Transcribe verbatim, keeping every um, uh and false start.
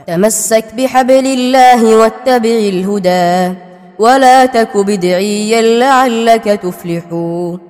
تمسك بحبل الله واتبع الهدى ولا تك بدعيا لعلك تفلح.